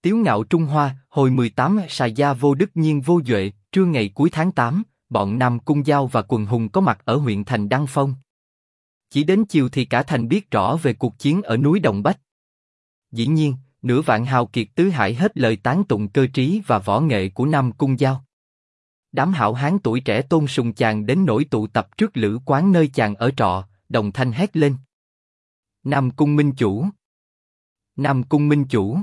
Tiếu ngạo Trung Hoa, hồi 18 Sài gia vô đức nhiên vô duệ, trưa ngày cuối tháng 8, bọn Nam Cung Giao và quần hùng có mặt ở huyện thành Đăng Phong. Chỉ đến chiều thì cả thành biết rõ về cuộc chiến ở núi Đồng Bách. Dĩ nhiên, nửa vạn hào kiệt tứ hải hết lời tán tụng cơ trí và võ nghệ của Nam Cung Giao. Đám hảo hán tuổi trẻ tôn sùng chàng đến nỗi tụ tập trước lữ quán nơi chàng ở trọ, đồng thanh hét lên: Nam Cung Minh Chủ! Nam Cung Minh Chủ!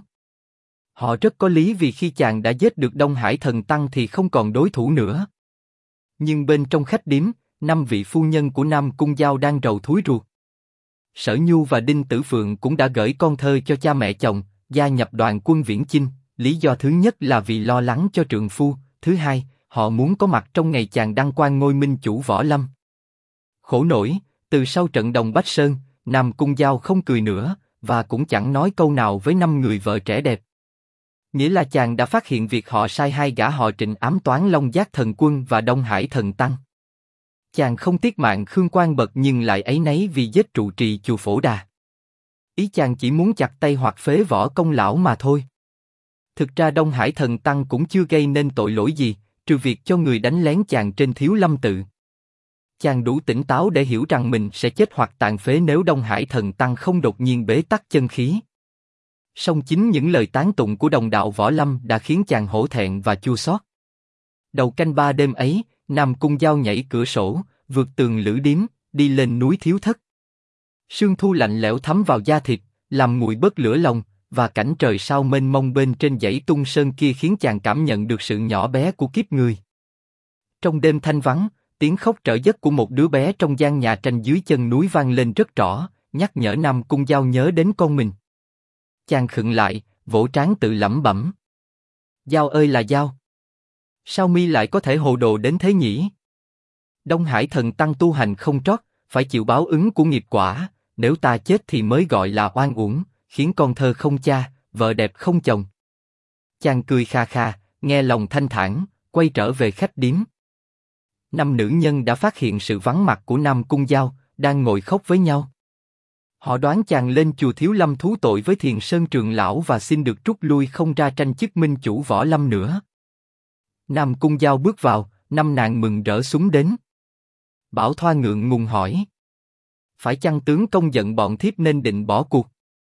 Họ rất có lý vì khi chàng đã giết được Đông Hải Thần Tăng thì không còn đối thủ nữa. Nhưng bên trong khách điếm, 5 vị phu nhân của Nam Cung Giao đang rầu thúi ruột. Sở Nhu và Đinh Tử Phượng cũng đã gửi con thơ cho cha mẹ chồng, gia nhập đoàn quân viễn chinh. Lý do thứ nhất là vì lo lắng cho trượng phu, thứ hai, họ muốn có mặt trong ngày chàng đăng quang ngôi Minh Chủ võ lâm. Khổ nổi, từ sau trận Đồng Bách Sơn, Nam Cung Giao không cười nữa, và cũng chẳng nói câu nào với 5 người vợ trẻ đẹp. Nghĩa là chàng đã phát hiện việc họ sai 2 gã họ Trịnh ám toán Long Giác Thần Quân và Đông Hải Thần Tăng. Chàng không tiếc mạng Khương Quang Bật nhưng lại áy náy vì giết trụ trì chùa Phổ Đà. Ý chàng chỉ muốn chặt tay hoặc phế võ công lão mà thôi. Thực ra Đông Hải Thần Tăng cũng chưa gây nên tội lỗi gì, trừ việc cho người đánh lén chàng trên Thiếu Lâm Tự. Chàng đủ tỉnh táo để hiểu rằng mình sẽ chết hoặc tàn phế nếu Đông Hải Thần Tăng không đột nhiên bế tắc chân khí. Song chính những lời tán tụng của đồng đạo võ lâm đã khiến chàng hổ thẹn và chua xót. Đầu canh 3 đêm ấy, Nam Cung Giao nhảy cửa sổ, vượt tường lữ điếm, đi lên núi Thiếu Thất. Sương thu lạnh lẽo thấm vào da thịt, làm nguội bớt lửa lòng, và cảnh trời sao mênh mông bên trên dãy Tung Sơn kia khiến chàng cảm nhận được sự nhỏ bé của kiếp người. Trong đêm thanh vắng, tiếng khóc trở giấc của một đứa bé trong gian nhà tranh dưới chân núi vang lên rất rõ, nhắc nhở Nam Cung Giao nhớ đến con mình. Chàng khựng lại, vỗ trán tự lẩm bẩm: Giao ơi là Giao! Sao mi lại có thể hồ đồ đến thế nhỉ? Đông Hải Thần Tăng tu hành không trót, phải chịu báo ứng của nghiệp quả. Nếu ta chết thì mới gọi là oan uổng, khiến con thơ không cha, vợ đẹp không chồng. Chàng cười kha kha, nghe lòng thanh thản, quay trở về khách điếm. 5 nữ nhân đã phát hiện sự vắng mặt của Nam Cung Giao, đang ngồi khóc với nhau. Họ đoán chàng lên chùa Thiếu Lâm thú tội với Thiền Sơn trưởng lão và xin được rút lui không ra tranh chức Minh Chủ võ lâm nữa. Nam Cung Giao bước vào, 5 nàng mừng rỡ súng đến. Bảo Thoa ngượng ngùng hỏi: phải chăng tướng công giận bọn thiếp nên định bỏ cuộc?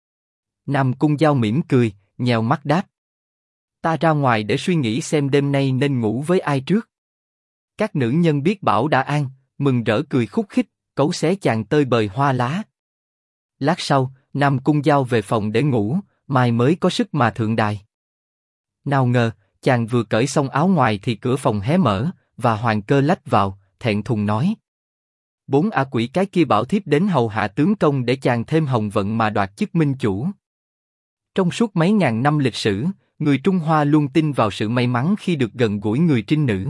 Nam Cung Giao mỉm cười, nhèo mắt đáp: ta ra ngoài để suy nghĩ xem đêm nay nên ngủ với ai trước. Các nữ nhân biết Bảo đã an, mừng rỡ cười khúc khích, cấu xé chàng tơi bời hoa lá. Lát sau, Nam Cung Giao về phòng để ngủ, mai mới có sức mà thượng đài. Nào ngờ, chàng vừa cởi xong áo ngoài thì cửa phòng hé mở, và Hoàng Cơ lách vào, thẹn thùng nói: 4 ả quỷ cái kia bảo thiếp đến hầu hạ tướng công để chàng thêm hồng vận mà đoạt chức Minh Chủ. Trong suốt mấy ngàn năm lịch sử, người Trung Hoa luôn tin vào sự may mắn khi được gần gũi người trinh nữ.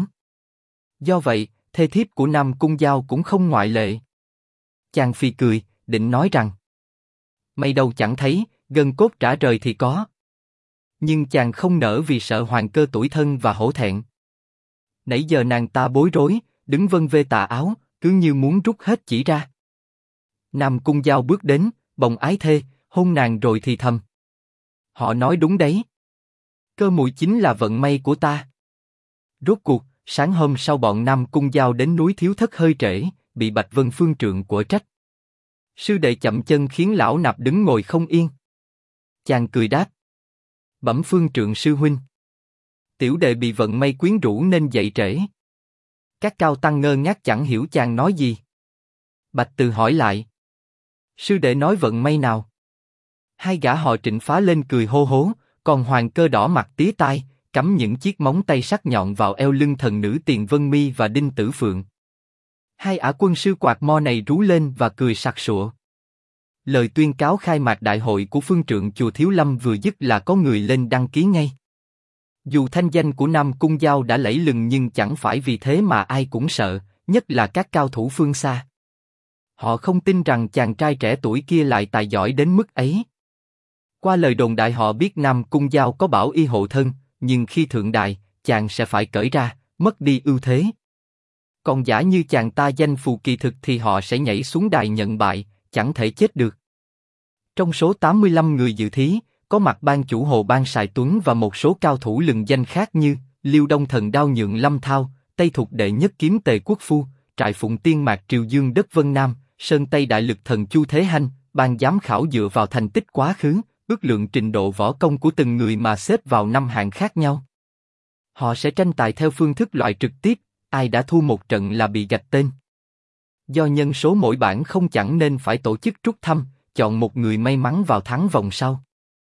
Do vậy, thê thiếp của Nam Cung Giao cũng không ngoại lệ. Chàng phì cười, định nói rằng: may đâu chẳng thấy, gân cốt trả rời thì có. Nhưng chàng không nỡ vì sợ Hoàng Cơ tủi thân và hổ thẹn. Nãy giờ nàng ta bối rối, đứng vân vê tà áo, cứ như muốn rút hết chỉ ra. Nam Cung Giao bước đến, bồng ái thê, hôn nàng rồi thì thầm: họ nói đúng đấy. Cơ mùi chính là vận may của ta. Rốt cuộc, sáng hôm sau bọn Nam Cung Giao đến núi Thiếu Thất hơi trễ, bị Bạch Vân Phương trượng của trách. Sư đệ chậm chân khiến lão nạp đứng ngồi không yên. Chàng cười đáp: bẩm Phương trượng sư huynh, tiểu đệ bị vận may quyến rũ nên dậy trễ. Các cao tăng ngơ ngác chẳng hiểu chàng nói gì. Bạch Từ hỏi lại: sư đệ nói vận may nào? 2 gã họ Trịnh phá lên cười hô hố, còn Hoàng Cơ đỏ mặt tía tai, cắm những chiếc móng tay sắc nhọn vào eo lưng thần nữ Tiền Vân Mi và Đinh Tử Phượng. 2 ả quân sư quạt mo này rú lên và cười sặc sụa. Lời tuyên cáo khai mạc đại hội của phương trượng chùa Thiếu Lâm vừa dứt là có người lên đăng ký ngay. Dù thanh danh của Nam Cung Giao đã lẫy lừng nhưng chẳng phải vì thế mà ai cũng sợ, nhất là các cao thủ phương xa. Họ không tin rằng chàng trai trẻ tuổi kia lại tài giỏi đến mức ấy. Qua lời đồn đại họ biết Nam Cung Giao có bảo y hộ thân, nhưng khi thượng đài, chàng sẽ phải cởi ra, mất đi ưu thế. Còn giả như chàng ta danh phù kỳ thực thì họ sẽ nhảy xuống đài nhận bại, chẳng thể chết được. Trong số 85 người dự thí, có mặt ban chủ Hồ Ban Sài Tuấn và một số cao thủ lừng danh khác như Liêu Đông Thần Đao Nhượng Lâm Thao, Tây Thục Đệ Nhất Kiếm Tề Quốc Phu, Trại Phụng Tiên Mạc Triều Dương Đất Vân Nam, Sơn Tây Đại Lực Thần Chu Thế Hanh. Ban giám khảo dựa vào thành tích quá khứ, ước lượng trình độ võ công của từng người mà xếp vào 5 hạng khác nhau. Họ sẽ tranh tài theo phương thức loại trực tiếp, ai đã thua một trận là bị gạch tên. Do nhân số mỗi bảng không chẳng nên phải tổ chức rút thăm, chọn một người may mắn vào thắng vòng sau.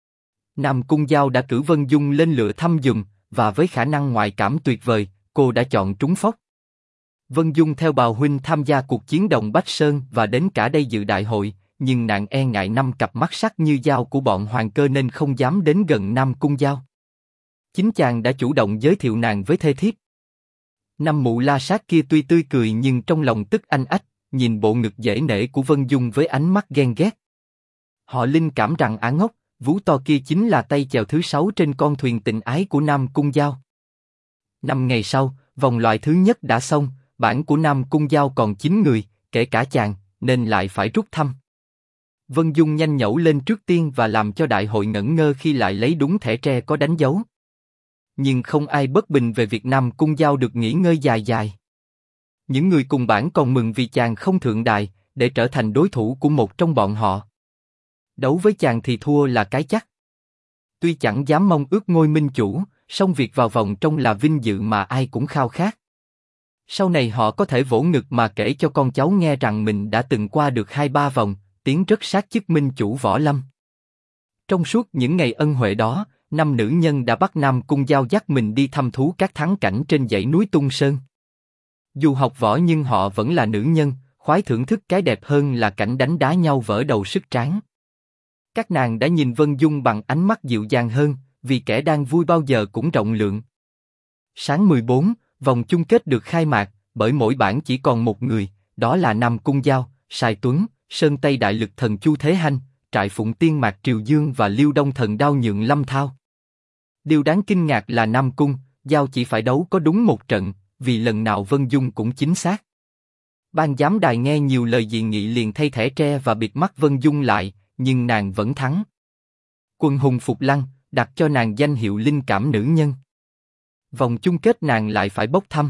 Nam Cung Giao đã cử Vân Dung lên lựa thăm dùm, và với khả năng ngoại cảm tuyệt vời, cô đã chọn trúng phóc. Vân Dung theo Bào huynh tham gia cuộc chiến Đồng Bách Sơn và đến cả đây dự đại hội, nhưng nàng e ngại 5 cặp mắt sắc như dao của bọn Hoàng Cơ nên không dám đến gần Nam Cung Giao. Chính chàng đã chủ động giới thiệu nàng với thê thiếp. Năm mụ la sát kia tuy tươi cười nhưng trong lòng tức anh ách, nhìn bộ ngực dễ nể của Vân Dung với ánh mắt ghen ghét. Họ linh cảm rằng ả ngốc, vú to kia chính là tay chèo thứ 6 trên con thuyền tình ái của Nam Cung Giao. 5 ngày sau, vòng loại thứ nhất đã xong, bảng của Nam Cung Giao còn 9 người, kể cả chàng, nên lại phải rút thăm. Vân Dung nhanh nhẩu lên trước tiên và làm cho đại hội ngẩn ngơ khi lại lấy đúng thẻ tre có đánh dấu. Nhưng không ai bất bình về việc Nam Cung Giao được nghỉ ngơi dài dài. Những người cùng bảng còn mừng vì chàng không thượng đài, để trở thành đối thủ của một trong bọn họ. Đấu với chàng thì thua là cái chắc. Tuy chẳng dám mong ước ngôi minh chủ, song việc vào vòng trong là vinh dự mà ai cũng khao khát. Sau này họ có thể vỗ ngực mà kể cho con cháu nghe rằng mình đã từng qua được 2-3 vòng, tiến rất sát chức minh chủ võ lâm. Trong suốt những ngày ân huệ đó, 5 nữ nhân đã bắt Nam Cung Giao dắt mình đi thăm thú các thắng cảnh trên dãy núi Tung Sơn. Dù học võ nhưng họ vẫn là nữ nhân, khoái thưởng thức cái đẹp hơn là cảnh đánh đá nhau vỡ đầu sức tráng. Các nàng đã nhìn Vân Dung bằng ánh mắt dịu dàng hơn, vì kẻ đang vui bao giờ cũng rộng lượng. Sáng 14, vòng chung kết được khai mạc, bởi mỗi bảng chỉ còn một người, đó là Nam Cung Giao, Sài Tuấn, Sơn Tây Đại Lực Thần Chu Thế Hanh, Trại Phụng Tiên Mạc Triều Dương và Liêu Đông Thần Đao Nhượng Lâm Thao. Điều đáng kinh ngạc là Nam Cung Giao chỉ phải đấu có đúng một trận, vì lần nào Vân Dung cũng chính xác. Ban giám đài nghe nhiều lời dị nghị liền thay thẻ tre và bịt mắt Vân Dung lại, nhưng nàng vẫn thắng. Quần hùng phục lăng, đặt cho nàng danh hiệu linh cảm nữ nhân. Vòng chung kết nàng lại phải bốc thăm.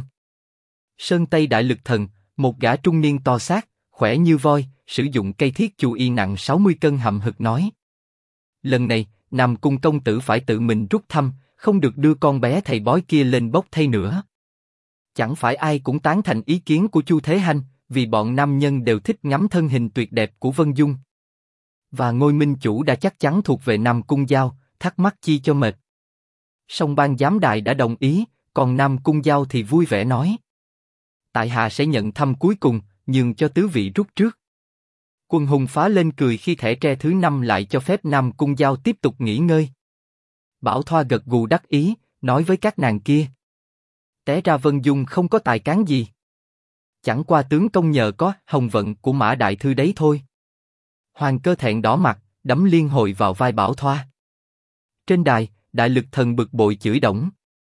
Sơn Tây Đại Lực Thần, một gã trung niên to xác, khỏe như voi, sử dụng cây thiết chù y nặng 60 cân hậm hực nói: lần này, Nam Cung công tử phải tự mình rút thăm, không được đưa con bé thầy bói kia lên bốc thay nữa. Chẳng phải ai cũng tán thành ý kiến của Chu Thế Hanh, vì bọn nam nhân đều thích ngắm thân hình tuyệt đẹp của Vân Dung. Và ngôi minh chủ đã chắc chắn thuộc về Nam Cung Giao, thắc mắc chi cho mệt. Song ban giám đài đã đồng ý, còn Nam Cung Giao thì vui vẻ nói: tại hạ sẽ nhận thăm cuối cùng, nhường cho tứ vị rút trước. Quần hùng phá lên cười khi thẻ tre thứ 5 lại cho phép Nam Cung Giao tiếp tục nghỉ ngơi. Bảo Thoa gật gù đắc ý, nói với các nàng kia: té ra Vân Dung không có tài cán gì. Chẳng qua tướng công nhờ có hồng vận của Mã Đại Thư đấy thôi. Hoàng Cơ thẹn đỏ mặt, đấm liên hồi vào vai Bảo Thoa. Trên đài, Đại Lực Thần bực bội chửi đổng: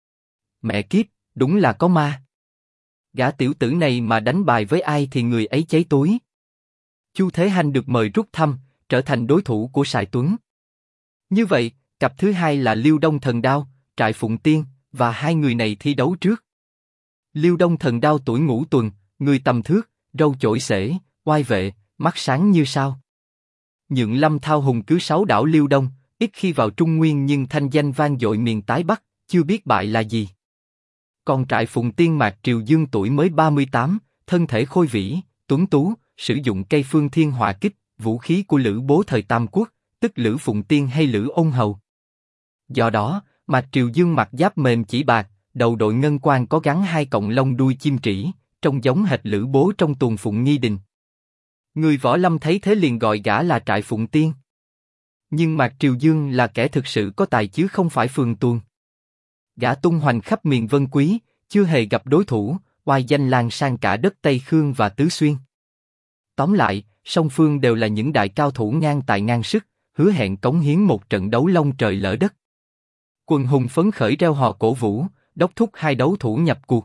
mẹ kiếp, đúng là có ma. Gã tiểu tử này mà đánh bài với ai thì người ấy cháy túi. Chu Thế Hanh được mời rút thăm, trở thành đối thủ của Sài Tuấn. Như vậy, cặp thứ 2 là Liêu Đông Thần Đao, Trại Phụng Tiên, và hai người này thi đấu trước. Liêu Đông Thần Đao tuổi ngũ tuần, người tầm thước, râu chổi xể, oai vệ, mắt sáng như sao. Nhượng Lâm Thao hùng cứ 6 đảo Liêu Đông, ít khi vào Trung Nguyên nhưng thanh danh vang dội miền Tái Bắc, chưa biết bại là gì. Còn Trại Phụng Tiên Mạc Triều Dương tuổi mới 38, thân thể khôi vĩ, tuấn tú, sử dụng cây Phương Thiên Hỏa Kích, vũ khí của Lữ Bố thời Tam Quốc, tức Lữ Phụng Tiên hay Lữ Ôn Hầu. Do đó, Mạc Triều Dương mặc giáp mềm chỉ bạc, đầu đội ngân quan có gắn 2 cọng lông đuôi chim trĩ, trông giống hệt Lữ Bố trong tuồng Phụng Nghi Đình. Người võ lâm thấy thế liền gọi gã là Trại Phụng Tiên. Nhưng Mạc Triều Dương là kẻ thực sự có tài chứ không phải phường tuồng. Gã tung hoành khắp miền Vân Quý, chưa hề gặp đối thủ, oai danh lan sang cả đất Tây Khương và Tứ Xuyên. Tóm lại, song phương đều là những đại cao thủ ngang tài ngang sức, hứa hẹn cống hiến một trận đấu long trời lỡ đất. Quần hùng phấn khởi reo hò cổ vũ, đốc thúc hai đấu thủ nhập cuộc.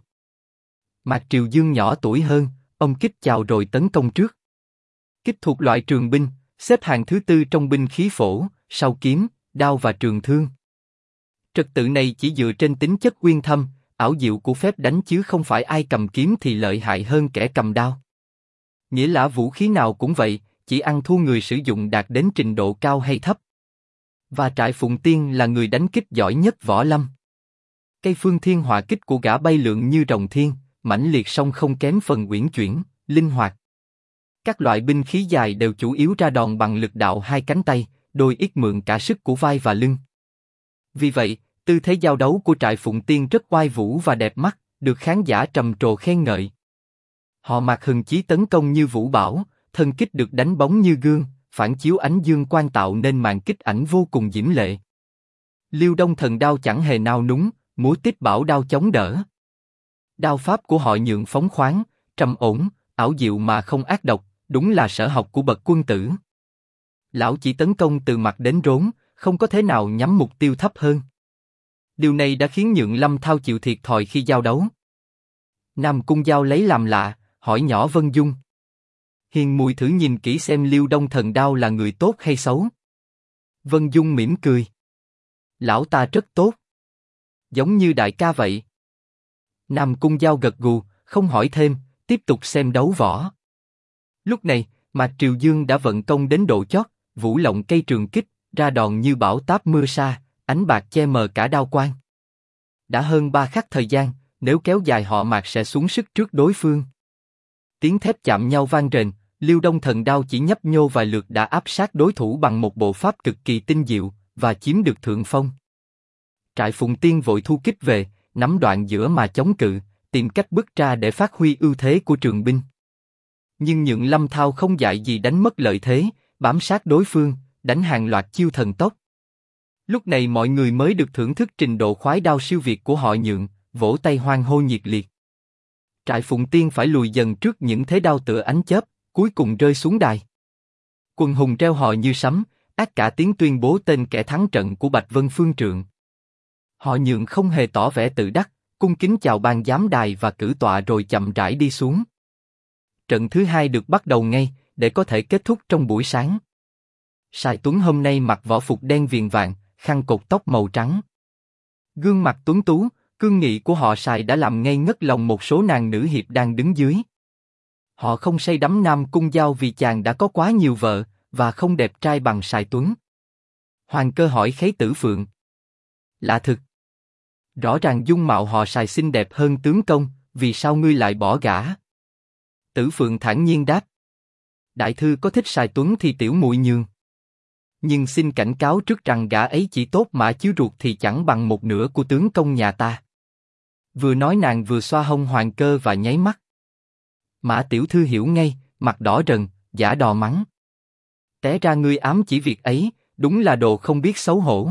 Mạc Triều Dương nhỏ tuổi hơn, ông kích chào rồi tấn công trước. Kích thuộc loại trường binh, xếp hạng thứ 4 trong binh khí phổ, sau kiếm, đao và trường thương. Trật tự này chỉ dựa trên tính chất uyên thâm, ảo diệu của phép đánh chứ không phải ai cầm kiếm thì lợi hại hơn kẻ cầm đao. Nghĩa là vũ khí nào cũng vậy, chỉ ăn thua người sử dụng đạt đến trình độ cao hay thấp. Và Trại Phụng Tiên là người đánh kích giỏi nhất võ lâm. Cây phương thiên hỏa kích của gã bay lượn như rồng thiên, mãnh liệt song không kém phần uyển chuyển, linh hoạt. Các loại binh khí dài đều chủ yếu ra đòn bằng lực đạo hai cánh tay, đôi ít mượn cả sức của vai và lưng. Vì vậy, tư thế giao đấu của Trại Phụng Tiên rất oai vũ và đẹp mắt, được khán giả trầm trồ khen ngợi. Họ mặc hừng chí tấn công như vũ bão, thân kích được đánh bóng như gương, phản chiếu ánh dương quang tạo nên màn kích ảnh vô cùng diễm lệ. Liêu Đông Thần đao chẳng hề nao núng, múa tích bảo đao chống đỡ. Đao pháp của họ nhượng phóng khoáng, trầm ổn, ảo diệu mà không ác độc, đúng là sở học của bậc quân tử. Lão chỉ tấn công từ mặt đến rốn, không có thế nào nhắm mục tiêu thấp hơn. Điều này đã khiến Nhượng Lâm Thao chịu thiệt thòi khi giao đấu. Nam Cung Giao lấy làm lạ, hỏi nhỏ Vân Dung. Hiền muội thử nhìn kỹ xem Liêu Đông Thần đao là người tốt hay xấu. Vân Dung mỉm cười. Lão ta rất tốt. Giống như đại ca vậy. Nam Cung Giao gật gù, không hỏi thêm, tiếp tục xem đấu võ. Lúc này, Mạc Triều Dương đã vận công đến độ chót, vũ lộng cây trường kích, ra đòn như bão táp mưa sa, ánh bạc che mờ cả đao quang. Đã hơn 3 khắc thời gian, nếu kéo dài họ Mạc sẽ xuống sức trước đối phương. Tiếng thép chạm nhau vang rền, Liêu Đông Thần đao chỉ nhấp nhô vài lượt đã áp sát đối thủ bằng một bộ pháp cực kỳ tinh diệu và chiếm được thượng phong. Trại Phụng Tiên vội thu kích về, nắm đoạn giữa mà chống cự, tìm cách bứt ra để phát huy ưu thế của trường binh. Nhưng Nhượng Lâm Thao không dại gì đánh mất lợi thế, bám sát đối phương, đánh hàng loạt chiêu thần tốc. Lúc này mọi người mới được thưởng thức trình độ khoái đao siêu việt của họ Nhượng, vỗ tay hoan hô nhiệt liệt. Trại Phụng Tiên phải lùi dần trước những thế đao tựa ánh chớp, cuối cùng rơi xuống đài. Quần hùng reo hò như sấm, ác cả tiếng tuyên bố tên kẻ thắng trận của Bạch Vân Phương Trượng. Họ Nhượng không hề tỏ vẻ tự đắc, cung kính chào ban giám đài và cử tọa rồi chậm rãi đi xuống. Trận thứ hai được bắt đầu ngay, để có thể kết thúc trong buổi sáng. Sài Tuấn hôm nay mặc võ phục đen viền vàng, khăn cột tóc màu trắng. Gương mặt tuấn tú, cương nghị của họ Sài đã làm ngây ngất lòng một số nàng nữ hiệp đang đứng dưới. Họ không say đắm Nam Cung Giao vì chàng đã có quá nhiều vợ, và không đẹp trai bằng Sài Tuấn. Hoàng Cơ hỏi Khấy Tử Phượng. Lạ thực. Rõ ràng dung mạo họ Sài xinh đẹp hơn tướng công, vì sao ngươi lại bỏ gã? Tử Phượng thản nhiên đáp. Đại thư có thích Sài Tuấn thì tiểu muội nhường. Nhưng xin cảnh cáo trước rằng gã ấy chỉ tốt mà chứ ruột thì chẳng bằng một nửa của tướng công nhà ta. Vừa nói nàng vừa xoa hông Hoàng Cơ và nháy mắt. Mã tiểu thư hiểu ngay, mặt đỏ rần, giả đò mắng. Té ra ngươi ám chỉ việc ấy, đúng là đồ không biết xấu hổ.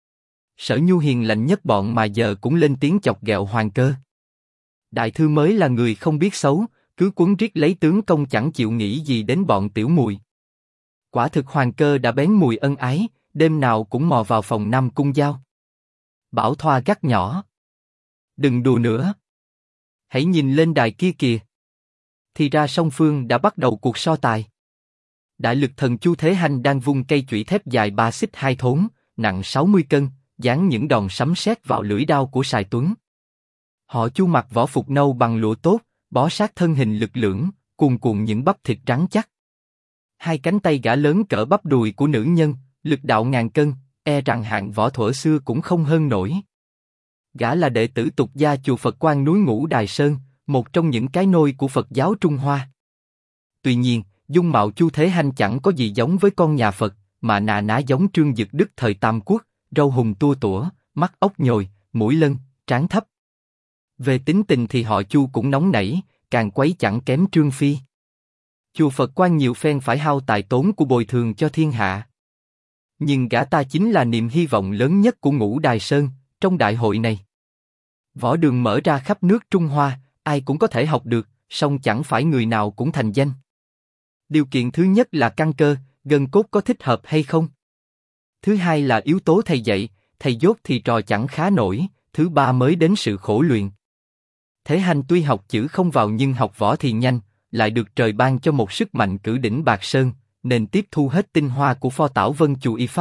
Sở Nhu hiền lạnh nhất bọn mà giờ cũng lên tiếng chọc ghẹo Hoàng Cơ. Đại thư mới là người không biết xấu, cứ quấn riết lấy tướng công chẳng chịu nghĩ gì đến bọn tiểu mùi. Quả thực Hoàng Cơ đã bén mùi ân ái, đêm nào cũng mò vào phòng Nam Cung Giao. Bảo Thoa gắt nhỏ. Đừng đùa nữa. Hãy nhìn lên đài kia kìa. Thì ra song phương đã bắt đầu cuộc so tài. Đại lực thần Chu Thế Hành đang vung cây chủy thép dài 3 xích 2 thốn, nặng 60 cân, giáng những đòn sấm sét vào lưỡi đao của Sài Tuấn. Họ Chu mặc võ phục nâu bằng lụa tốt, bó sát thân hình lực lưỡng, cuồn cuộn những bắp thịt rắn chắc. Hai cánh tay gã lớn cỡ bắp đùi của nữ nhân, lực đạo ngàn cân, e rằng hạng võ thuở xưa cũng không hơn nổi. Gã là đệ tử tục gia chùa Phật Quang núi Ngũ Đài Sơn, một trong những cái nôi của Phật giáo Trung Hoa. Tuy nhiên, dung mạo Chu Thế Hành chẳng có gì giống với con nhà Phật, mà nà ná giống Trương Dực Đức thời Tam Quốc, râu hùng tua tủa, mắt ốc nhồi, mũi lân, trán thấp. Về tính tình thì họ Chu cũng nóng nảy, càng quấy chẳng kém Trương Phi. Chùa Phật Quang nhiều phen phải hao tài tốn của bồi thường cho thiên hạ. Nhưng gã ta chính là niềm hy vọng lớn nhất của Ngũ Đài Sơn, trong đại hội này. Võ đường mở ra khắp nước Trung Hoa, ai cũng có thể học được, song chẳng phải người nào cũng thành danh. Điều kiện thứ nhất là căn cơ, gân cốt có thích hợp hay không. Thứ hai là yếu tố thầy dạy, thầy dốt thì trò chẳng khá nổi, thứ ba mới đến sự khổ luyện. Thế Hành tuy học chữ không vào nhưng học võ thì nhanh, lại được trời ban cho một sức mạnh cử đỉnh Bạc Sơn, nên tiếp thu hết tinh hoa của Pho Tảo Vân Chù y pháp,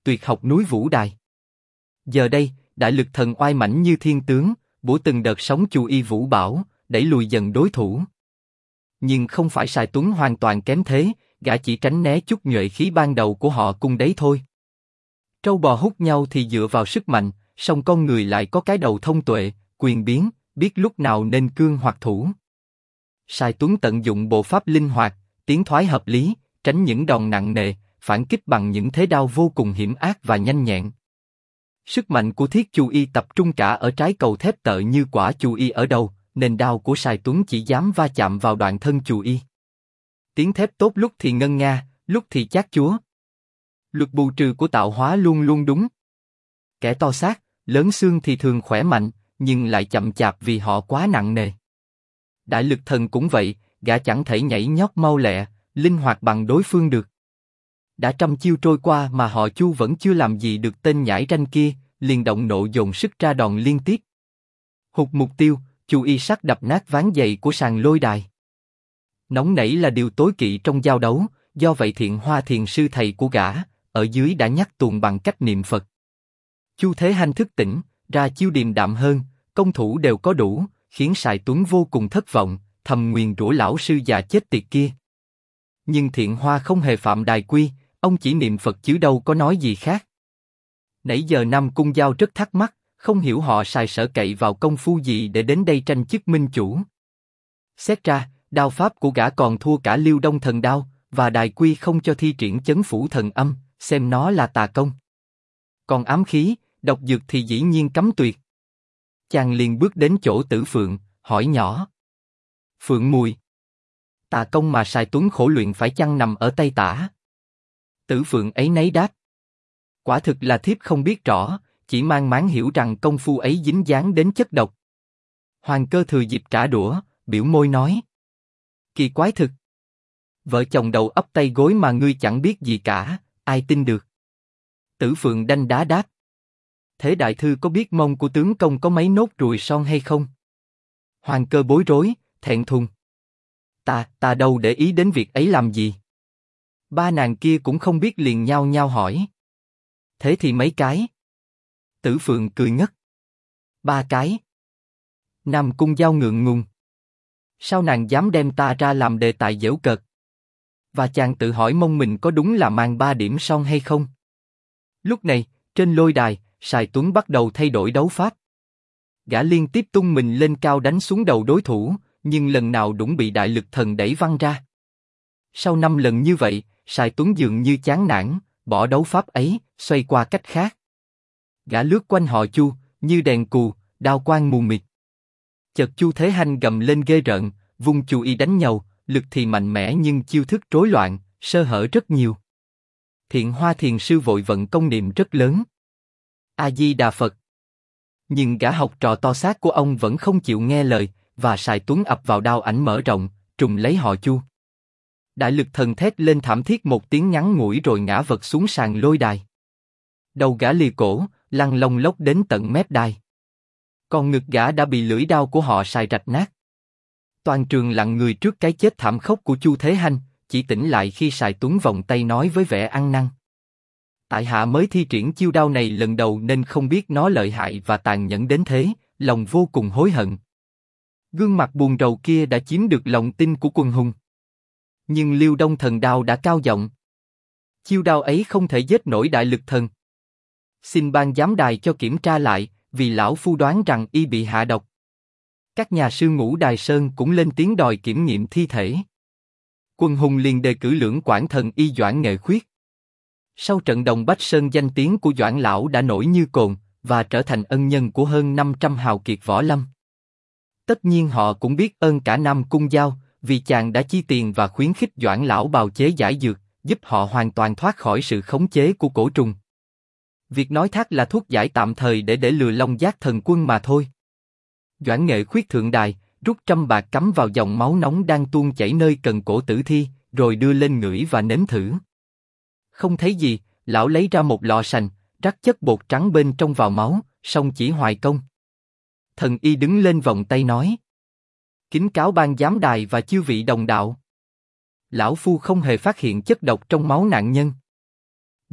tuyệt học núi Vũ Đài. Giờ đây, đại lực thần oai mãnh như thiên tướng, bủa từng đợt sóng chu y vũ bão, đẩy lùi dần đối thủ. Nhưng không phải Sài Tuấn hoàn toàn kém thế, gã chỉ tránh né chút nhuệ khí ban đầu của họ cung đấy thôi. Trâu bò hút nhau thì dựa vào sức mạnh, song con người lại có cái đầu thông tuệ, quyền biến, biết lúc nào nên cương hoặc thủ. Sài Tuấn tận dụng bộ pháp linh hoạt, tiến thoái hợp lý, tránh những đòn nặng nề, phản kích bằng những thế đao vô cùng hiểm ác và nhanh nhẹn. Sức mạnh của thiết chu y tập trung cả ở trái cầu thép tợ như quả chu y ở đầu, nên đao của Sài Tuấn chỉ dám va chạm vào đoạn thân chu y. Tiếng thép tốt lúc thì ngân nga, lúc thì chát chúa. Luật bù trừ của tạo hóa luôn luôn đúng. Kẻ to xác, lớn xương thì thường khỏe mạnh, nhưng lại chậm chạp vì họ quá nặng nề. Đại lực thần cũng vậy, gã chẳng thể nhảy nhót mau lẹ, linh hoạt bằng đối phương được. Đã trăm chiêu trôi qua mà họ Chu vẫn chưa làm gì được tên nhãi ranh kia, liền động nộ dồn sức ra đòn liên tiếp. Hụt mục tiêu, Chu y sắc đập nát ván giày của sàn lôi đài. Nóng nảy là điều tối kỵ trong giao đấu, do vậy Thiện Hoa thiền sư thầy của gã, ở dưới đã nhắc tuồng bằng cách niệm Phật. Chu Thế Hanh thức tỉnh, ra chiêu điềm đạm hơn, công thủ đều có đủ, khiến Sài Tuấn vô cùng thất vọng, thầm nguyền rủa lão sư già chết tiệt kia. Nhưng Thiện Hoa không hề phạm đài quy, ông chỉ niệm Phật chứ đâu có nói gì khác. Nãy giờ Nam Cung Giao rất thắc mắc, không hiểu họ Sài sở cậy vào công phu gì để đến đây tranh chức minh chủ. Xét ra, đao pháp của gã còn thua cả Liêu Đông Thần Đao, và đài quy không cho thi triển chấn phủ thần âm, xem nó là tà công. Còn ám khí, độc dược thì dĩ nhiên cấm tuyệt. Chàng liền bước đến chỗ Tử Phượng, hỏi nhỏ. Phượng Mùi, tà công mà Sài Tuấn khổ luyện phải chăng nằm ở tay tả? Tử Phượng ấy nấy đáp. Quả thực là thiếp không biết rõ, chỉ mang máng hiểu rằng công phu ấy dính dáng đến chất độc. Hoàng Cơ thừa dịp trả đũa, biểu môi nói. Kỳ quái thực. Vợ chồng đầu ấp tay gối mà ngươi chẳng biết gì cả, ai tin được? Tử Phượng đanh đá đáp. Thế đại thư có biết mông của tướng công có mấy nốt ruồi son hay không? Hoàng Cơ bối rối, thẹn thùng. Ta đâu để ý đến việc ấy làm gì? Ba nàng kia cũng không biết liền nhao nhao hỏi. Thế thì mấy cái? Tử Phượng cười ngất. 3 cái. Nam Cung Giao ngượng ngùng. Sao nàng dám đem ta ra làm đề tài giễu cợt? Và chàng tự hỏi mông mình có đúng là mang 3 điểm son hay không? Lúc này, trên lôi đài, Sài Tuấn bắt đầu thay đổi đấu pháp. Gã liên tiếp tung mình lên cao đánh xuống đầu đối thủ, nhưng lần nào cũng bị đại lực thần đẩy văng ra. Sau 5 lần như vậy, Sài Tuấn dường như chán nản, bỏ đấu pháp ấy, xoay qua cách khác. Gã lướt quanh họ Chu, như đèn cù, đao quang mù mịt. Chợt Chu Thế Hanh gầm lên ghê rợn, vung chu y đánh nhau, lực thì mạnh mẽ nhưng chiêu thức rối loạn, sơ hở rất nhiều. Thiện Hoa thiền sư vội vận công niệm rất lớn. A Di Đà Phật. Nhưng gã học trò to xác của ông vẫn không chịu nghe lời, và Sài Tuấn ập vào đao ảnh mở rộng, trùng lấy họ Chu. Đại lực thần thét lên thảm thiết một tiếng ngắn ngủi rồi ngã vật xuống sàn lôi đài. Đầu gã lìa cổ, lăn lông lốc đến tận mép đài. Còn ngực gã đã bị lưỡi đao của họ Sài rạch nát. Toàn trường lặng người trước cái chết thảm khốc của Chu Thế Hanh, chỉ tỉnh lại khi Sài Tuấn vòng tay nói với vẻ ăn năn. Tại hạ mới thi triển chiêu đao này lần đầu nên không biết nó lợi hại và tàn nhẫn đến thế, lòng vô cùng hối hận. Gương mặt buồn rầu kia đã chiếm được lòng tin của quần hùng. Nhưng Liêu Đông Thần Đao đã cao giọng. Chiêu đao ấy không thể giết nổi đại lực thần. Xin ban giám đài cho kiểm tra lại, vì lão phu đoán rằng y bị hạ độc. Các nhà sư Ngũ Đài Sơn cũng lên tiếng đòi kiểm nghiệm thi thể. Quần hùng liền đề cử lưỡng quản thần y Doãn Nghệ Khuyết. Sau trận Đồng Bách Sơn danh tiếng của Doãn lão đã nổi như cồn, và trở thành ân nhân của hơn 500 hào kiệt võ lâm. Tất nhiên họ cũng biết ơn cả Nam Cung Giao, vì chàng đã chi tiền và khuyến khích Doãn lão bào chế giải dược, giúp họ hoàn toàn thoát khỏi sự khống chế của cổ trùng. Việc nói thác là thuốc giải tạm thời để lừa Long Giác thần quân mà thôi. Doãn Nghệ Khuyết thượng đài, rút trăm bạc cắm vào dòng máu nóng đang tuôn chảy nơi cần cổ tử thi, rồi đưa lên ngửi và nếm thử. Không thấy gì, lão lấy ra một lọ sành, rắc chất bột trắng bên trong vào máu, xong chỉ hoài công. Thần y đứng lên vòng tay nói. Kính cáo ban giám đài và chư vị đồng đạo. Lão phu không hề phát hiện chất độc trong máu nạn nhân.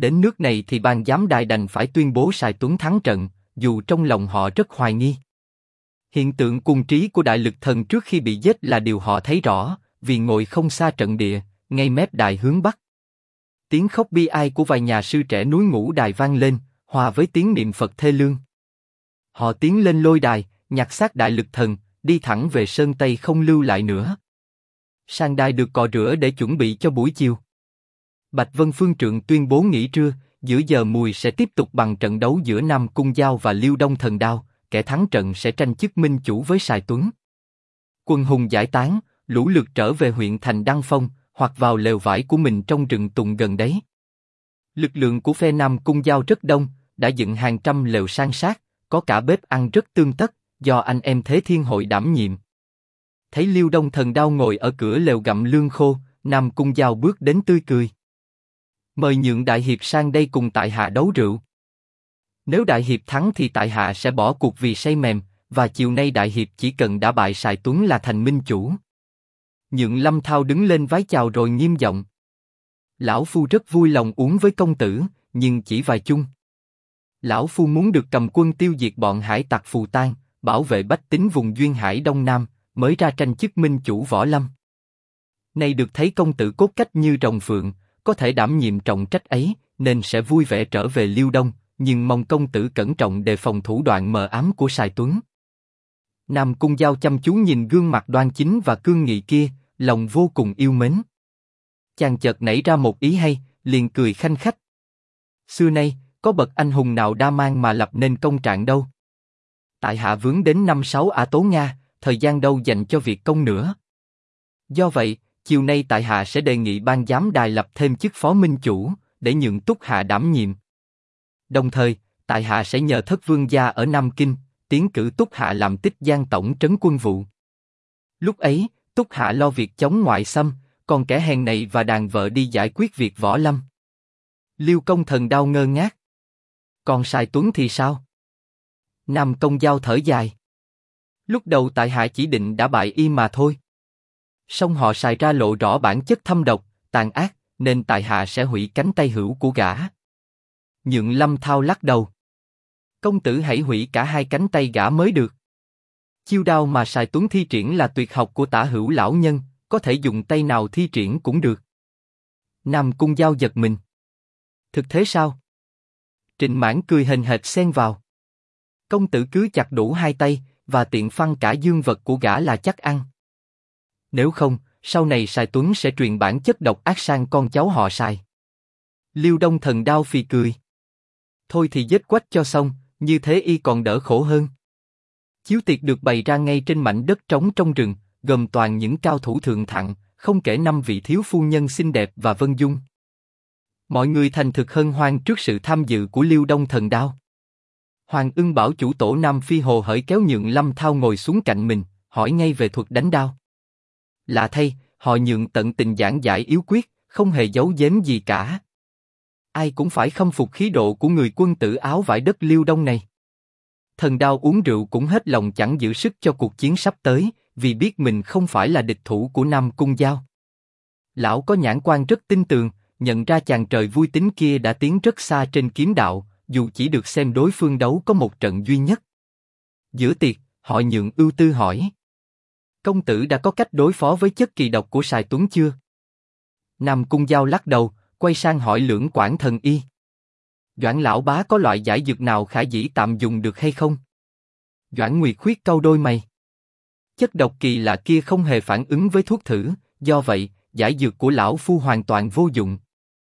Đến nước này thì ban giám đài đành phải tuyên bố Sài Tuấn thắng trận, dù trong lòng họ rất hoài nghi. Hiện tượng cuồng trí của đại lực thần trước khi bị giết là điều họ thấy rõ, vì ngồi không xa trận địa, ngay mép đài hướng bắc. Tiếng khóc bi ai của vài nhà sư trẻ núi Ngũ Đài vang lên, hòa với tiếng niệm Phật thê lương. Họ tiến lên lôi đài, nhặt xác đại lực thần, đi thẳng về sơn Tây không lưu lại nữa. Sang đài được cọ rửa để chuẩn bị cho buổi chiều. Bạch Vân Phương Trượng tuyên bố nghỉ trưa, giữa giờ mùi sẽ tiếp tục bằng trận đấu giữa Nam Cung Giao và Liêu Đông Thần Đao, kẻ thắng trận sẽ tranh chức minh chủ với Sài Tuấn. Quân hùng giải tán, lũ lượt trở về huyện thành Đăng Phong, hoặc vào lều vải của mình trong rừng tùng gần đấy. Lực lượng của phe Nam Cung Giao rất đông, đã dựng hàng trăm lều san sát, có cả bếp ăn rất tươm tất, do anh em Thế Thiên Hội đảm nhiệm. Thấy Liêu Đông Thần Đao ngồi ở cửa lều gặm lương khô, Nam Cung Giao bước đến tươi cười. Mời nhượng đại hiệp sang đây cùng tại hạ đấu rượu. Nếu đại hiệp thắng thì tại hạ sẽ bỏ cuộc vì say mềm, và chiều nay đại hiệp chỉ cần đã bại Sài Tuấn là thành minh chủ. Nhượng Lâm Thao đứng lên vái chào rồi nghiêm giọng. Lão phu rất vui lòng uống với công tử, nhưng chỉ vài chung. Lão phu muốn được cầm quân tiêu diệt bọn hải tặc Phù Tang, bảo vệ bách tính vùng duyên hải Đông Nam, mới ra tranh chức minh chủ võ lâm. Nay được thấy công tử cốt cách như rồng phượng, có thể đảm nhiệm trọng trách ấy, nên sẽ vui vẻ trở về Liêu Đông, nhưng mong công tử cẩn trọng đề phòng thủ đoạn mờ ám của Sài Tuấn. Nam Cung Giao chăm chú nhìn gương mặt đoan chính và cương nghị kia, lòng vô cùng yêu mến. Chàng chợt nảy ra một ý hay, liền cười khanh khách. Xưa nay, có bậc anh hùng nào đa mang mà lập nên công trạng đâu. Tại hạ vướng đến 5-6 ả tố Nga, thời gian đâu dành cho việc công nữa. Do vậy, chiều nay tại hạ sẽ đề nghị ban giám đài lập thêm chức phó minh chủ, để nhượng Túc Hạ đảm nhiệm. Đồng thời, tại hạ sẽ nhờ Thất Vương gia ở Nam Kinh, tiến cử Túc Hạ làm Tích Giang tổng trấn quân vụ. Lúc ấy, Túc Hạ lo việc chống ngoại xâm, còn kẻ hèn này và đàn vợ đi giải quyết việc võ lâm. Liêu Công Thần Đao ngơ ngác. Còn Sài Tuấn thì sao? Nam Công Giao thở dài. Lúc đầu tại hạ chỉ định đã bại y mà thôi. Song họ Sài ra lộ rõ bản chất thâm độc, tàn ác, nên tại hạ sẽ hủy cánh tay hữu của gã. Nhượng Lâm Thao lắc đầu. Công tử hãy hủy cả hai cánh tay gã mới được. Chiêu đao mà Sài Tuấn thi triển là tuyệt học của Tả Hữu lão nhân, có thể dùng tay nào thi triển cũng được. Nam Cung Giao giật mình. Thực thế sao? Trịnh Mãn cười hềnh hệt xen vào. Công tử cứ chặt đủ hai tay, và tiện phăng cả dương vật của gã là chắc ăn. Nếu không, sau này Sài Tuấn sẽ truyền bản chất độc ác sang con cháu họ Sài. Liêu Đông Thần Đao phì cười. Thôi thì giết quách cho xong, như thế y còn đỡ khổ hơn. Chiếu tiệc được bày ra ngay trên mảnh đất trống trong rừng, gồm toàn những cao thủ thượng thặng, không kể 5 vị thiếu phu nhân xinh đẹp và vân dung. Mọi người thành thực hân hoan trước sự tham dự của Liêu Đông Thần Đao. Hoàng Ưng bảo chủ tổ Nam Phi Hồ hởi kéo Nhượng Lâm Thao ngồi xuống cạnh mình, hỏi ngay về thuật đánh đao. Lạ thay, họ Nhượng tận tình giảng giải yếu quyết, không hề giấu giếm gì cả. Ai cũng phải khâm phục khí độ của người quân tử áo vải đất Liêu Đông này. Thần Đao uống rượu cũng hết lòng chẳng giữ sức cho cuộc chiến sắp tới, vì biết mình không phải là địch thủ của Nam Cung Giao. Lão có nhãn quan rất tinh tường, nhận ra chàng trời vui tính kia đã tiến rất xa trên kiếm đạo, dù chỉ được xem đối phương đấu có một trận duy nhất. Giữa tiệc, họ Nhượng ưu tư hỏi. Công tử đã có cách đối phó với chất kỳ độc của Sài Tuấn chưa? Nam Cung Giao lắc đầu, quay sang hỏi Lưỡng Quảng Thần Y. Doãn lão bá có loại giải dược nào khả dĩ tạm dùng được hay không? Doãn Nguyệt khuyết cau đôi mày. Chất độc kỳ lạ kia không hề phản ứng với thuốc thử, do vậy, giải dược của lão phu hoàn toàn vô dụng.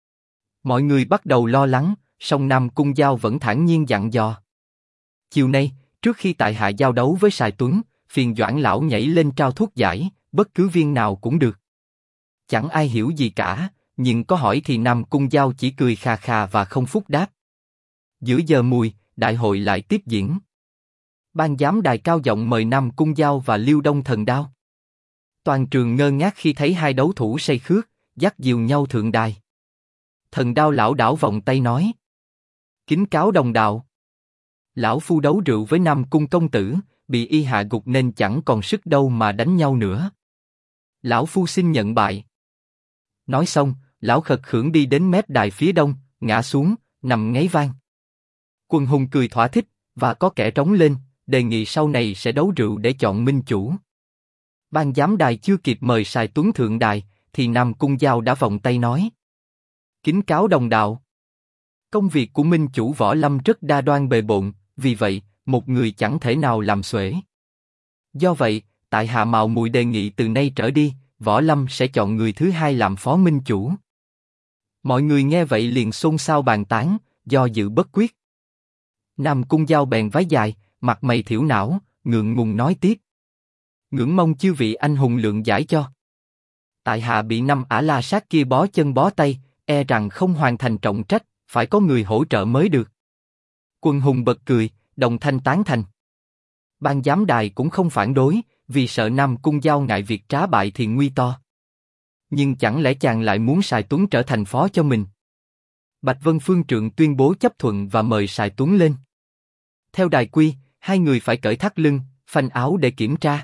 Mọi người bắt đầu lo lắng, song Nam Cung Giao vẫn thản nhiên dặn dò. Chiều nay, trước khi tại hạ giao đấu với Sài Tuấn, phiền Doãn lão nhảy lên trao thuốc giải, bất cứ viên nào cũng được. Chẳng ai hiểu gì cả, nhưng có hỏi thì Nam Cung Giao chỉ cười khà khà và không phúc đáp. Giữa giờ mùi, đại hội lại tiếp diễn. Ban giám đài cao giọng mời Nam Cung Giao và Liêu Đông Thần Đao. Toàn trường ngơ ngác khi thấy hai đấu thủ say khước, dắt dìu nhau thượng đài. Thần Đao lão đảo vòng tay nói. Kính cáo đồng đạo. Lão phu đấu rượu với Nam Cung công tử, bị y hạ gục nên chẳng còn sức đâu mà đánh nhau nữa. Lão phu xin nhận bại. Nói xong, lão khật khưởng đi đến mép đài phía đông, ngã xuống, nằm ngáy vang. Quần hùng cười thỏa thích, và có kẻ trống lên, đề nghị sau này sẽ đấu rượu để chọn minh chủ. Ban giám đài chưa kịp mời Sài Tuấn thượng đài, thì Nam Cung Giao đã vòng tay nói: kính cáo đồng đạo. Công việc của minh chủ võ lâm rất đa đoan bề bộn, vì vậy, một người chẳng thể nào làm xuể. Do vậy, tại hạ mạo muội đề nghị từ nay trở đi, võ lâm sẽ chọn người thứ hai làm phó minh chủ. Mọi người nghe vậy liền xôn xao bàn tán, do dự bất quyết. Nam Cung Giao bèn vái dài, mặt mày thiểu não, ngượng ngùng nói tiếp: ngưỡng mong chư vị anh hùng lượng giải cho. Tại hạ bị năm ả la sát kia bó chân bó tay, e rằng không hoàn thành trọng trách, phải có người hỗ trợ mới được. Quần hùng bật cười, đồng thanh tán thành. Ban giám đài cũng không phản đối, vì sợ Nam Cung Giao ngại việc trá bại thì nguy to. Nhưng chẳng lẽ chàng lại muốn Sài Tuấn trở thành phó cho mình? Bạch Vân Phương Trượng tuyên bố chấp thuận và mời Sài Tuấn lên. Theo đài quy, hai người phải cởi thắt lưng, phanh áo để kiểm tra.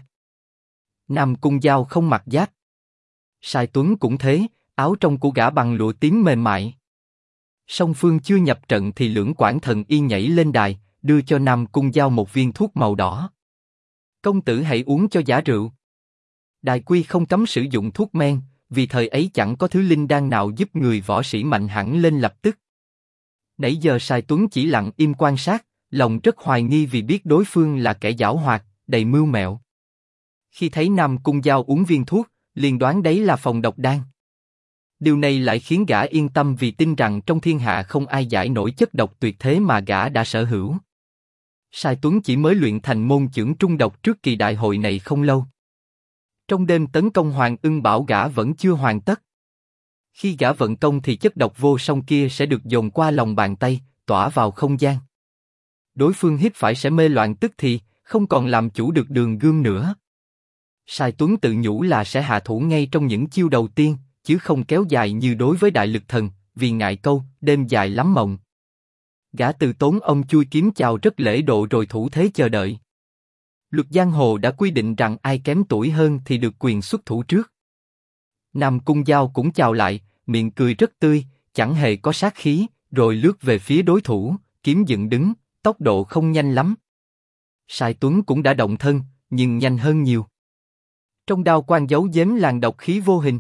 Nam Cung Giao không mặc giáp. Sài Tuấn cũng thế, áo trong của gã bằng lụa tím mềm mại. Song phương chưa nhập trận thì Lưỡng Quảng Thần Y nhảy lên đài, đưa cho Nam Cung Giao một viên thuốc màu đỏ. Công tử hãy uống cho giả rượu. Đài quy không cấm sử dụng thuốc men, vì thời ấy chẳng có thứ linh đan nào giúp người võ sĩ mạnh hẳn lên lập tức. Nãy giờ Sài Tuấn chỉ lặng im quan sát, lòng rất hoài nghi vì biết đối phương là kẻ giảo hoạt, đầy mưu mẹo. Khi thấy Nam Cung Giao uống viên thuốc, liền đoán đấy là phòng độc đan. Điều này lại khiến gã yên tâm vì tin rằng trong thiên hạ không ai giải nổi chất độc tuyệt thế mà gã đã sở hữu. Sài Tuấn chỉ mới luyện thành môn chưởng trung độc trước kỳ đại hội này không lâu. Trong đêm tấn công Hoàng Ưng Bảo gã vẫn chưa hoàn tất. Khi gã vận công thì chất độc vô song kia sẽ được dồn qua lòng bàn tay, tỏa vào không gian. Đối phương hít phải sẽ mê loạn tức thì, không còn làm chủ được đường gươm nữa. Sài Tuấn tự nhủ là sẽ hạ thủ ngay trong những chiêu đầu tiên, chứ không kéo dài như đối với Đại Lực Thần, vì ngại câu đêm dài lắm mộng. Gã từ tốn ông chui kiếm chào rất lễ độ rồi thủ thế chờ đợi. Luật giang hồ đã quy định rằng ai kém tuổi hơn thì được quyền xuất thủ trước. Nam Cung Giao cũng chào lại, miệng cười rất tươi, chẳng hề có sát khí, rồi lướt về phía đối thủ, kiếm dựng đứng, tốc độ không nhanh lắm. Sài Tuấn cũng đã động thân, nhưng nhanh hơn nhiều. Trong đao quang giấu giếm làn độc khí vô hình.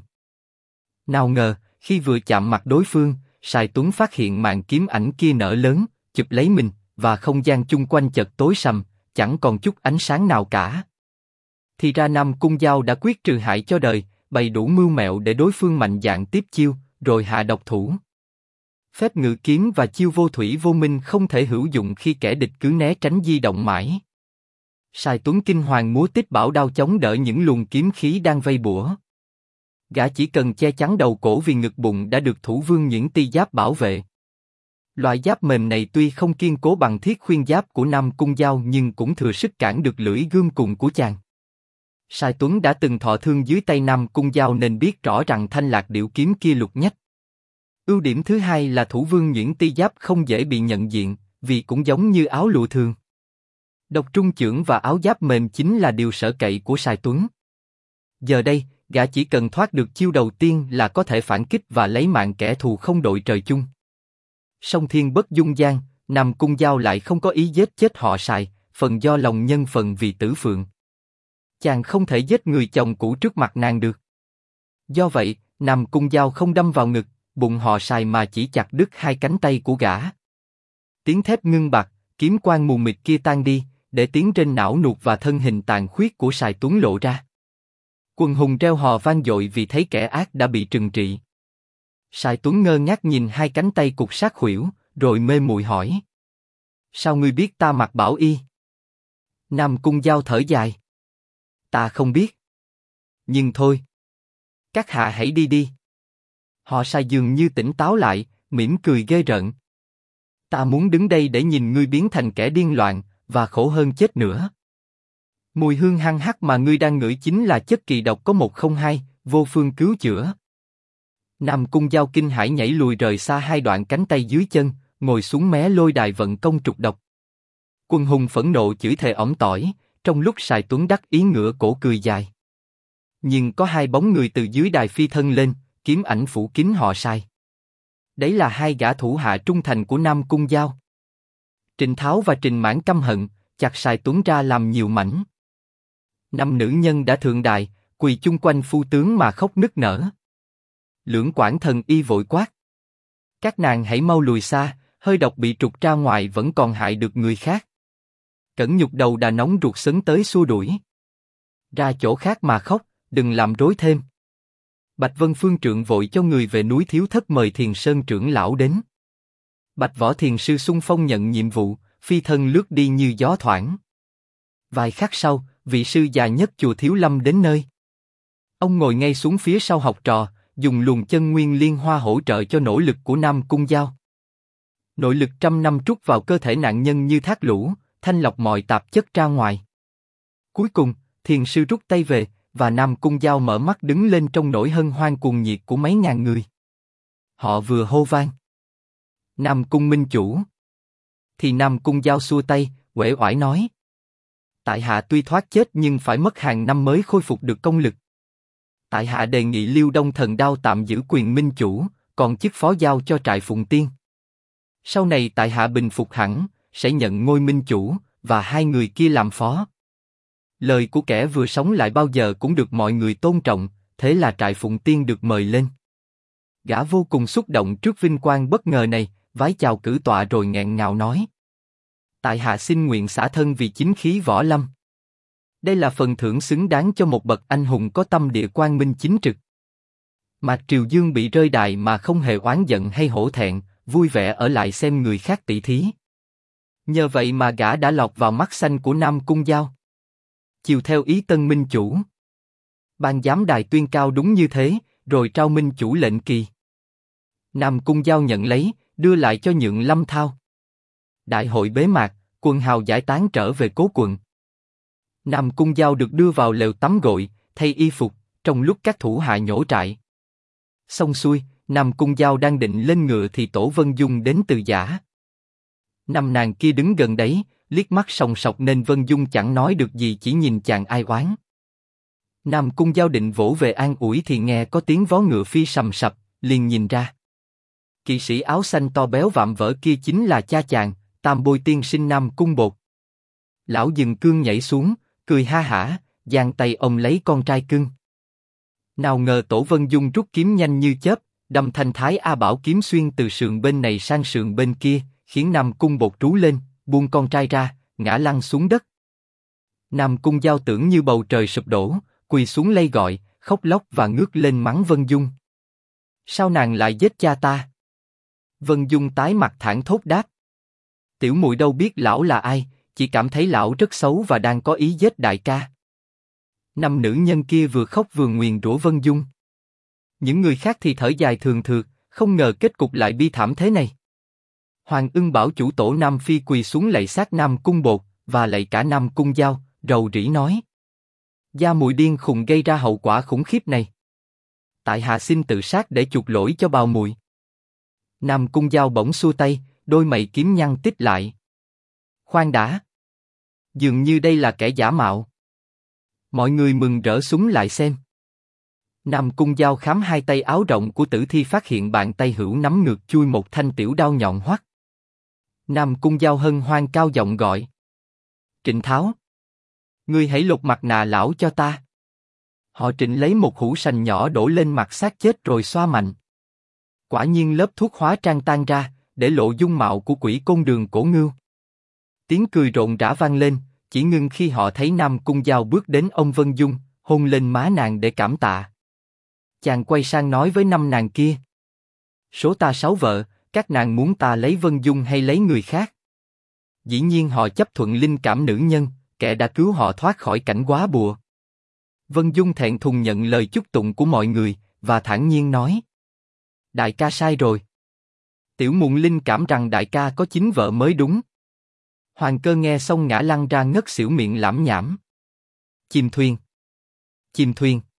Nào ngờ, khi vừa chạm mặt đối phương, Sài Tuấn phát hiện màn kiếm ảnh kia nở lớn, chụp lấy mình, và không gian chung quanh chợt tối sầm, chẳng còn chút ánh sáng nào cả. Thì ra Nam Cung Giao đã quyết trừ hại cho đời, bày đủ mưu mẹo để đối phương mạnh dạn tiếp chiêu, rồi hạ độc thủ. Phép ngự kiếm và chiêu vô thủy vô minh không thể hữu dụng khi kẻ địch cứ né tránh di động mãi. Sài Tuấn kinh hoàng múa tích bảo đao chống đỡ những luồng kiếm khí đang vây bủa. Gã chỉ cần che chắn đầu cổ vì ngực bụng đã được thủ vương những ti giáp bảo vệ. Loại giáp mềm này tuy không kiên cố bằng thiết khuyên giáp của Nam Cung Giao nhưng cũng thừa sức cản được lưỡi gươm cùng của chàng. Sài Tuấn đã từng thọ thương dưới tay Nam Cung Giao nên biết rõ rằng thanh lạc điệu kiếm kia lục nhách. Ưu điểm thứ hai là thủ vương những ti giáp không dễ bị nhận diện, vì cũng giống như áo lụa thường. Độc trung chưởng và áo giáp mềm chính là điều sở cậy của Sài Tuấn. Giờ đây, gã chỉ cần thoát được chiêu đầu tiên là có thể phản kích và lấy mạng kẻ thù không đội trời chung. Song thiên bất dung gian, Nam Cung Giao lại không có ý giết chết họ Sài, phần do lòng nhân phần vì Tử Phượng. Chàng không thể giết người chồng cũ trước mặt nàng được. Do vậy, Nam Cung Giao không đâm vào ngực, bụng họ Sài mà chỉ chặt đứt hai cánh tay của gã. Tiếng thép ngưng bặt, kiếm quang mù mịt kia tan đi, để tiếng trên não nuột và thân hình tàn khuyết của Sài Tuấn lộ ra. Quần hùng reo hò vang dội vì thấy kẻ ác đã bị trừng trị. Sài Tuấn ngơ ngác nhìn hai cánh tay cục sát khuỷu, rồi mê muội hỏi: sao ngươi biết ta mặc bảo y? Nam Cung Giao thở dài: ta không biết. Nhưng thôi, các hạ hãy đi đi. Họ Sài dường như tỉnh táo lại, mỉm cười ghê rợn. Ta muốn đứng đây để nhìn ngươi biến thành kẻ điên loạn, và khổ hơn chết nữa. Mùi hương hăng hắc mà ngươi đang ngửi chính là chất kỳ độc có 102, vô phương cứu chữa. Nam Cung Giao kinh hãi nhảy lùi rời xa hai đoạn cánh tay dưới chân, ngồi xuống mé lôi đài vận công trục độc. Quần hùng phẫn nộ chửi thề ỏm tỏi, trong lúc Sài Tuấn đắc ý ngửa cổ cười dài. Nhưng có hai bóng người từ dưới đài phi thân lên, kiếm ảnh phủ kín họ Sài. Đấy là hai gã thủ hạ trung thành của Nam Cung Giao. Trịnh Tháo và Trịnh Mãn căm hận, chặt sài Tuấn ra làm nhiều mảnh. Năm nữ nhân đã thượng đài, quỳ chung quanh phu tướng mà khóc nức nở. Lưỡng Quảng Thần Y vội quát: các nàng hãy mau lùi xa, hơi độc bị trục ra ngoài vẫn còn hại được người khác. Cẩn Nhục đầu đà nóng ruột sấn tới xua đuổi. Ra chỗ khác mà khóc, đừng làm rối thêm. Bạch Vân Phương Trượng vội cho người về núi Thiếu Thất mời Thiền Sơn trưởng lão đến. Bạch Võ Thiền Sư xung phong nhận nhiệm vụ, phi thân lướt đi như gió thoảng. Vài khắc sau, vị sư già nhất chùa Thiếu Lâm đến nơi. Ông ngồi ngay xuống phía sau học trò, dùng luồng chân nguyên liên hoa hỗ trợ cho nỗ lực của Nam Cung Giao. Nội lực 100 năm trút vào cơ thể nạn nhân như thác lũ, thanh lọc mọi tạp chất ra ngoài. Cuối cùng, thiền sư rút tay về, và Nam Cung Giao mở mắt đứng lên trong nỗi hân hoan cuồng nhiệt của mấy ngàn người. Họ vừa hô vang: Nam Cung minh chủ. Thì Nam Cung Giao xua tay, uể oải nói: tại hạ tuy thoát chết nhưng phải mất hàng năm mới khôi phục được công lực. Tại hạ đề nghị Liêu Đông Thần Đao tạm giữ quyền minh chủ, còn chức phó giao cho Trại Phụng Tiên. Sau này tại hạ bình phục hẳn, sẽ nhận ngôi minh chủ, và hai người kia làm phó. Lời của kẻ vừa sống lại bao giờ cũng được mọi người tôn trọng, thế là Trại Phụng Tiên được mời lên. Gã vô cùng xúc động trước vinh quang bất ngờ này, vái chào cử tọa rồi nghẹn ngào nói: tại hạ xin nguyện xả thân vì chính khí võ lâm. Đây là phần thưởng xứng đáng cho một bậc anh hùng có tâm địa quang minh chính trực. Mạc Triều Dương bị rơi đài mà không hề oán giận hay hổ thẹn, vui vẻ ở lại xem người khác tỷ thí. Nhờ vậy mà gã đã lọt vào mắt xanh của Nam Cung Giao. Chiều theo ý tân minh chủ. Ban giám đài tuyên cao đúng như thế, rồi trao minh chủ lệnh kỳ. Nam Cung Giao nhận lấy, đưa lại cho Nhượng Lâm Thao. Đại hội bế mạc, quần hào giải tán trở về cố quận. Nam Cung Giao được đưa vào lều tắm gội, thay y phục, trong lúc các thủ hạ nhổ trại. Xong xuôi, Nam Cung Giao đang định lên ngựa thì Tổ Vân Dung đến từ giả. Năm nàng kia đứng gần đấy, liếc mắt sòng sọc nên Vân Dung chẳng nói được gì, chỉ nhìn chàng ai oán. Nam Cung Giao định vỗ về an ủi thì nghe có tiếng vó ngựa phi sầm sập, liền nhìn ra. Kỵ sĩ áo xanh to béo vạm vỡ kia chính là cha chàng, Tam Bôi tiên sinh Nam Cung Bột. Lão dừng cương nhảy xuống, cười ha hả, giang tay ôm lấy con trai cưng. Nào ngờ Tổ Vân Dung rút kiếm nhanh như chớp, đâm thanh Thái A Bảo kiếm xuyên từ sườn bên này sang sườn bên kia, khiến Nam Cung Bột trú lên, buông con trai ra, ngã lăn xuống đất. Nam Cung Giao tưởng như bầu trời sụp đổ, quỳ xuống lay gọi, khóc lóc và ngước lên mắng Vân Dung. Sao nàng lại giết cha ta? Vân Dung tái mặt thẳng thốt đáp: tiểu muội đâu biết lão là ai, chỉ cảm thấy lão rất xấu và đang có ý giết đại ca. Năm nữ nhân kia vừa khóc vừa nguyền rủa Vân Dung. Những người khác thì thở dài thường thượt, không ngờ kết cục lại bi thảm thế này. Hoàng Ưng bảo chủ tổ Nam Phi quỳ xuống lạy sát Nam Cung Bột và lạy cả Nam Cung Giao, rầu rĩ nói: gia muội điên khùng gây ra hậu quả khủng khiếp này. Tại hạ xin tự sát để chuộc lỗi cho bào muội. Nam Cung Giao bỗng xua tay, đôi mày kiếm nhăn tít lại. Khoan đã, dường như đây là kẻ giả mạo. Mọi người mừng rỡ súng lại xem. Nam Cung Giao khám hai tay áo rộng của tử thi, phát hiện bàn tay hữu nắm ngược chui một thanh tiểu đao nhọn hoắt. Nam Cung Giao hân hoan cao giọng gọi: Trịnh Tháo, ngươi hãy lột mặt nạ lão cho ta. Họ Trịnh lấy một hũ sành nhỏ đổ lên mặt xác chết rồi xoa mạnh. Quả nhiên lớp thuốc hóa trang tan ra, để lộ dung mạo của quỷ côn đường Cổ Ngưu. Tiếng cười rộn rã vang lên, chỉ ngưng khi họ thấy Nam Cung Giao bước đến ông Vân Dung, hôn lên má nàng để cảm tạ. Chàng quay sang nói với năm nàng kia: số ta 6 vợ, các nàng muốn ta lấy Vân Dung hay lấy người khác? Dĩ nhiên họ chấp thuận linh cảm nữ nhân, kẻ đã cứu họ thoát khỏi cảnh góa bùa. Vân Dung thẹn thùng nhận lời chúc tụng của mọi người, và thản nhiên nói: đại ca sai rồi. Tiểu muội linh cảm rằng đại ca có 9 vợ mới đúng. Hoàng Cơ nghe xong ngã lăn ra ngất xỉu, miệng lảm nhảm. Chìm thuyền. Chìm thuyền.